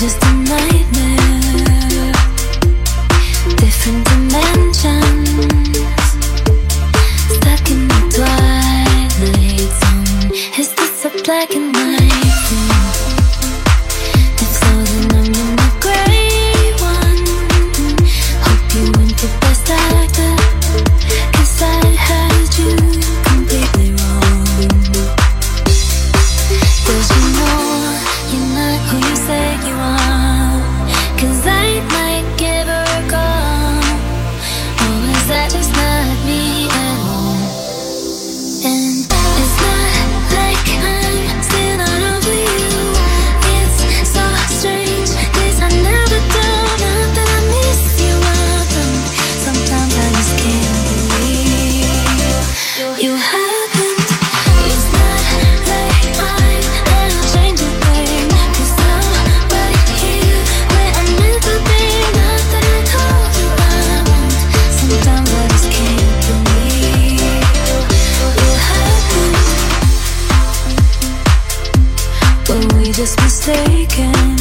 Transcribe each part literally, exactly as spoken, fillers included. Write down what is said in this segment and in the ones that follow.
just a nightmare. Different dimensions, stuck in the twilight zone. Is this a black and white thing? If so, then I'm in the gray one. Hope you went the best actor, 'cause I had you completely wrong. 'Cause you know you're not who you say you are. 'Cause I might give her a call. Or is that just not me at all? And it's not like I'm still not over you. It's so strange, 'cause I never do. Not that I miss you, I don't. Sometimes I just can't believe you happened. It's not like I'm gonna change a thing, 'cause I'm right here where I'm meant to be. Not that I told you I won't. Sometimes I just can't believe you happened. Were we just mistaken?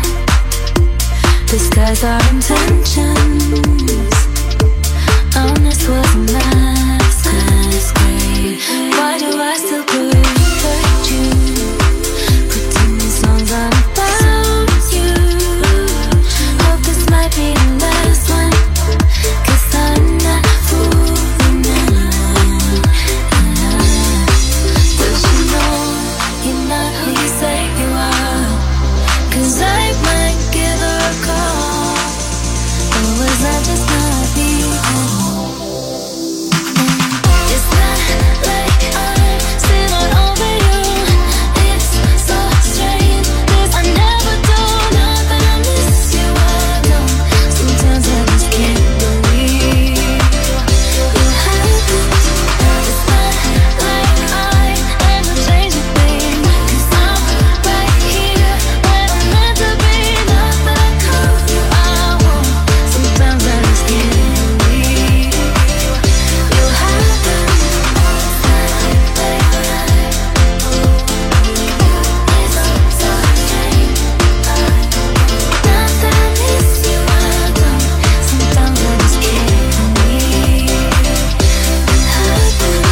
Disguise our intentions. Honest wasn't last as great. Why do I still protect you? Putting these songs on about you. Hope this might be the last one, 'cause I'm not fooling anyone. Does you know you're not who you say you are? 'Cause I might give her a call. Or was that just not me at all? It's not like I'm still not over you. It's so strange, 'cause I never do. Not that I miss you, I don't. Sometimes I just can't believe you happened. It's not like I'm gonna change a thing, 'cause I'm right here where I'm meant to be. Not that I told you I won't. Sometimes I just can't believe you happened. It's so strange. Not that I miss you, I don't. Sometimes I just can't believe you happened.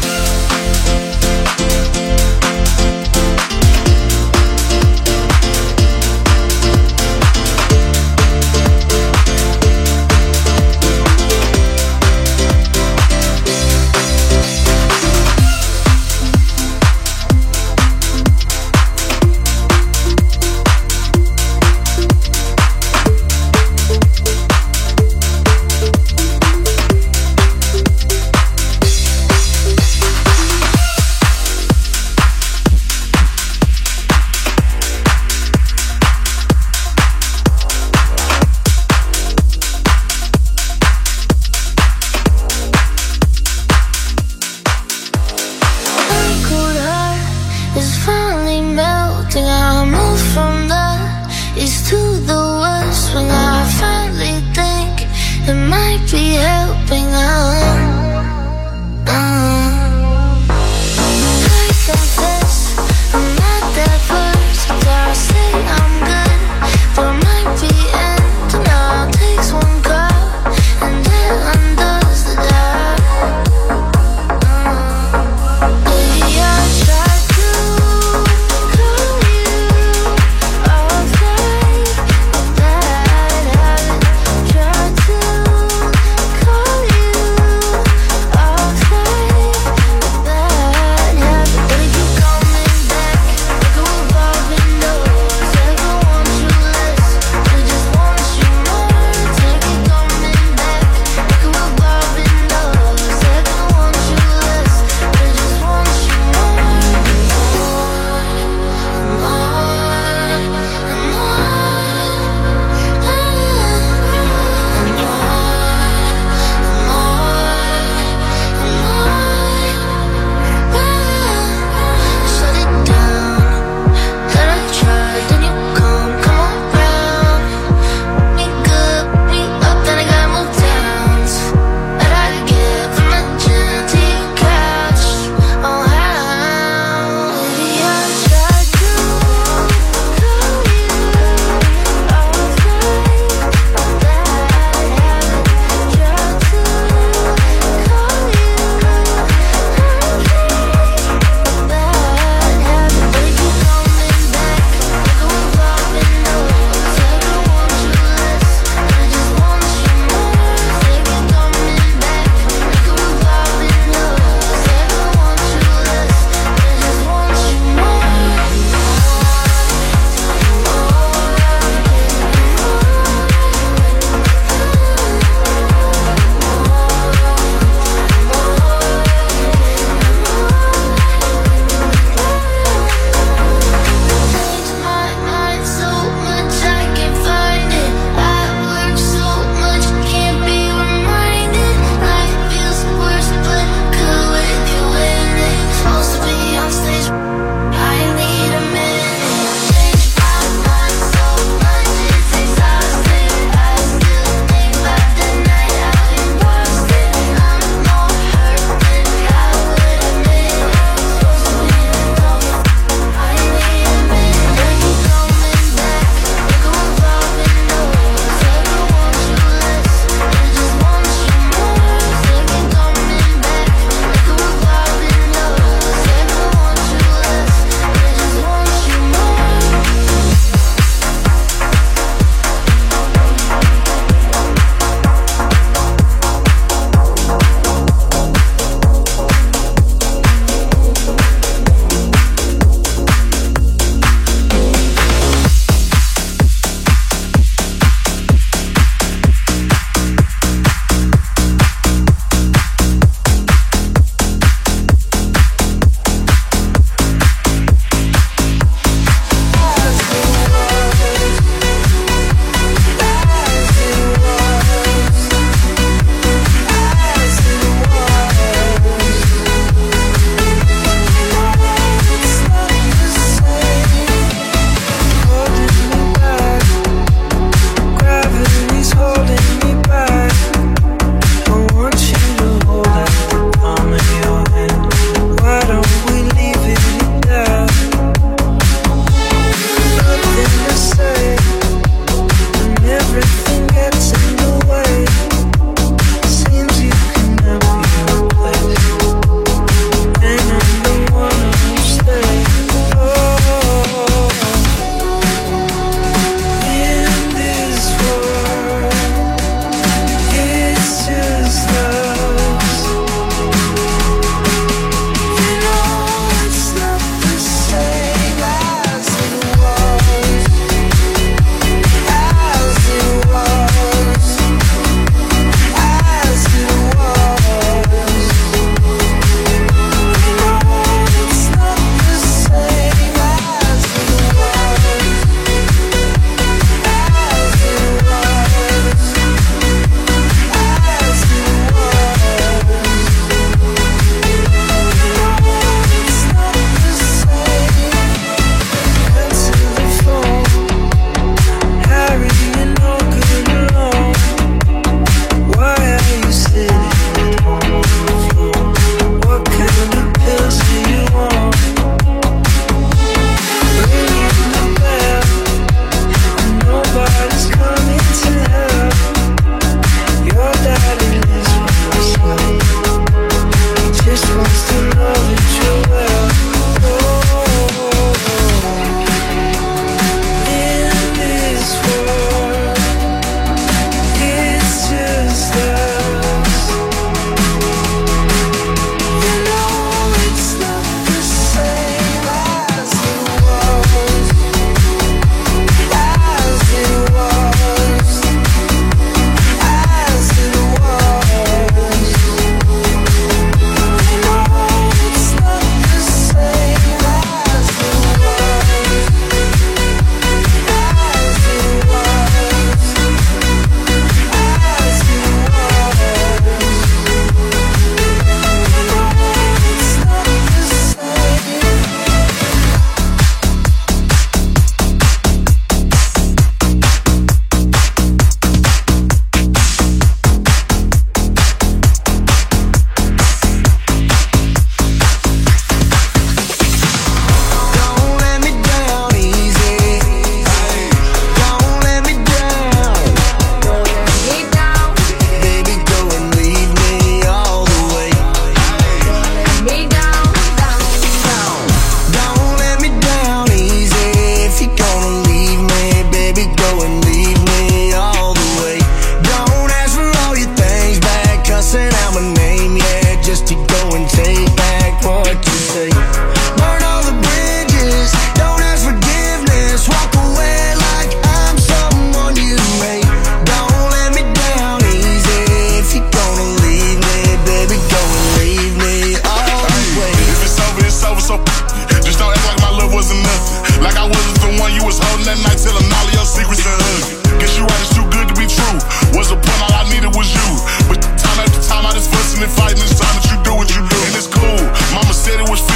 My cold heart is finally melting. I move from the east to the west when I finally think it might be helping out. I confess I'm not that versatile. I say I'm good, but it might be ending. Now it takes one call and it undoes the doubt. Baby, I tried to call you all day, but that I haven't tried to call you.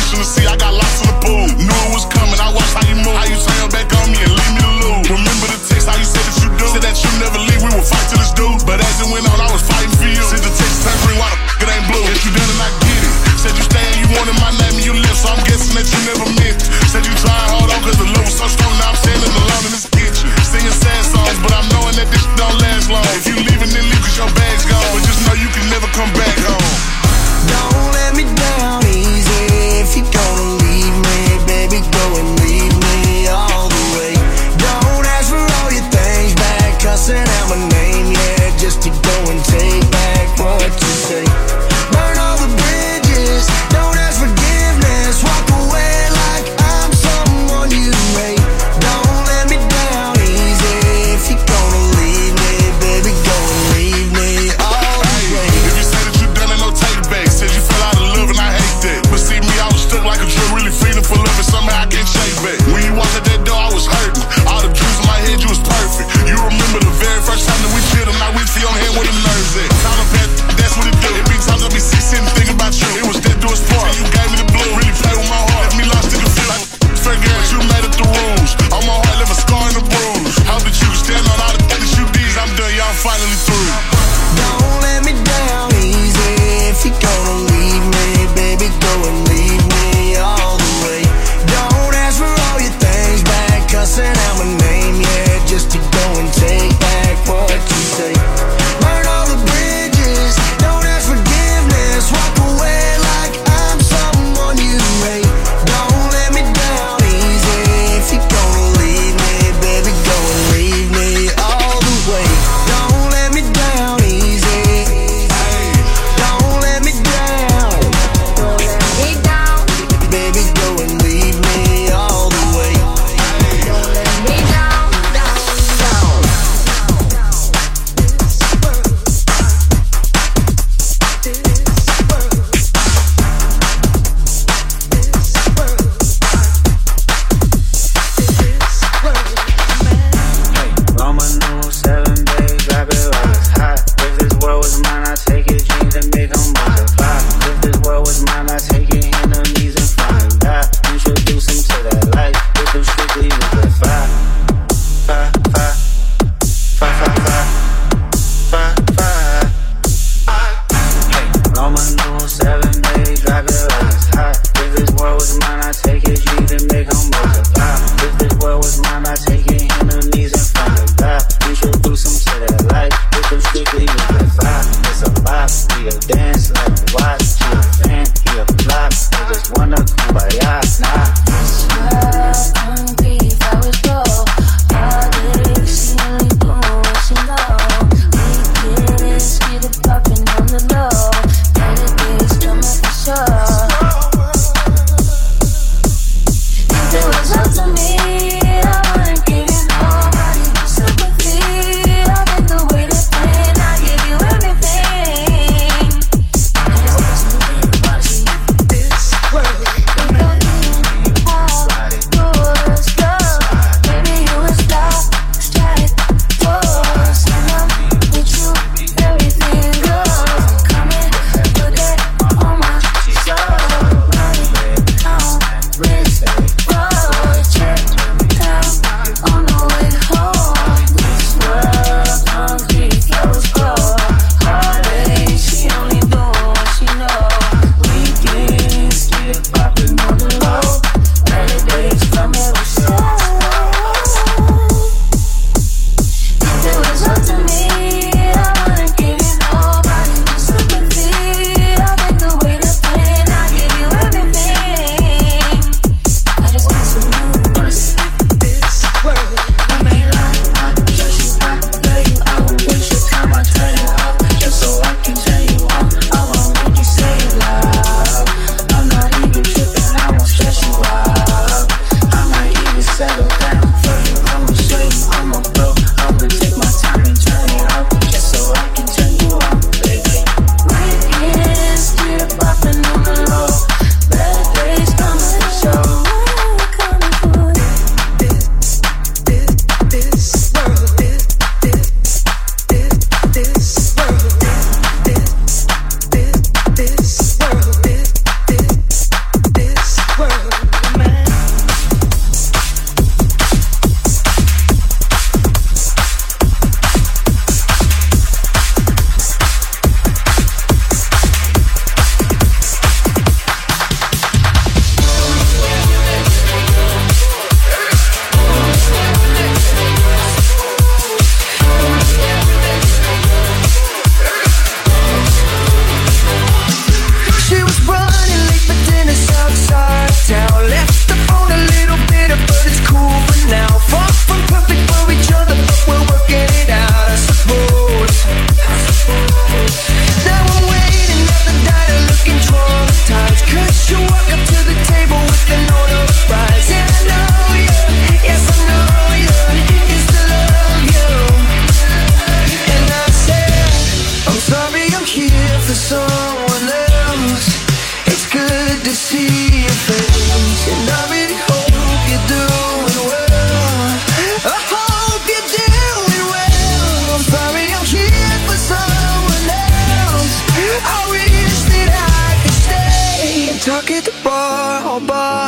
fish in the sea, I got lost in the pool. Knew it was coming, I watched how you move. How you turn back on me and leave me to lose. Remember the text, how you said that you do. Said that you never leave, we would fight till it's due. But as it went on, I was fighting for you. Since the text turned green, why the f*** it ain't blue? If you done and I get it. Said you staying, you wanted my name and you left, so I'm guessing that you never meant. Said you trying hard on cause the love was so strong, now I'm standing alone in this kitchen. Singing sad songs, but I'm knowing that this shit don't last long. If you leaving, then leave cause your bag's gone. But just know you can never come back home. Don't let me down easy if you gonna leave.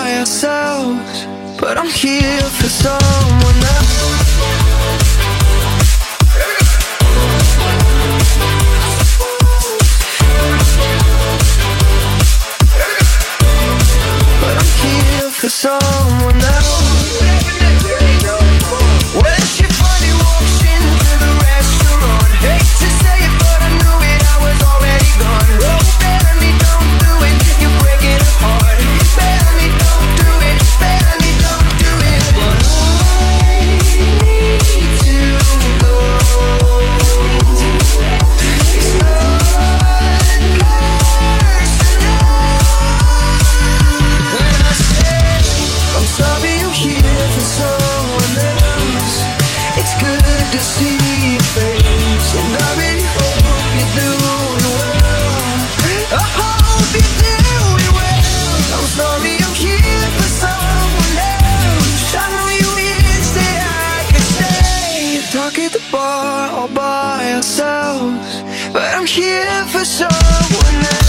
by ourselves, but I'm here for someone else. But I'm here for someone else. When she finally walks into the restaurant, hate to say it, but I knew it, I was already gone. Oh, better me, don't do it, you're breaking her heart. Better me, don't do it, better me, don't do it. But I need to go. It's not personal. When I said I'm sorry, I'm here for someone else, it's good to see your face, and I really hope you're doing well. I hope you're doing well. I'm sorry, I'm here for someone else. I know you wish that I could stay, talk at the bar all by ourselves, but I'm here for someone else.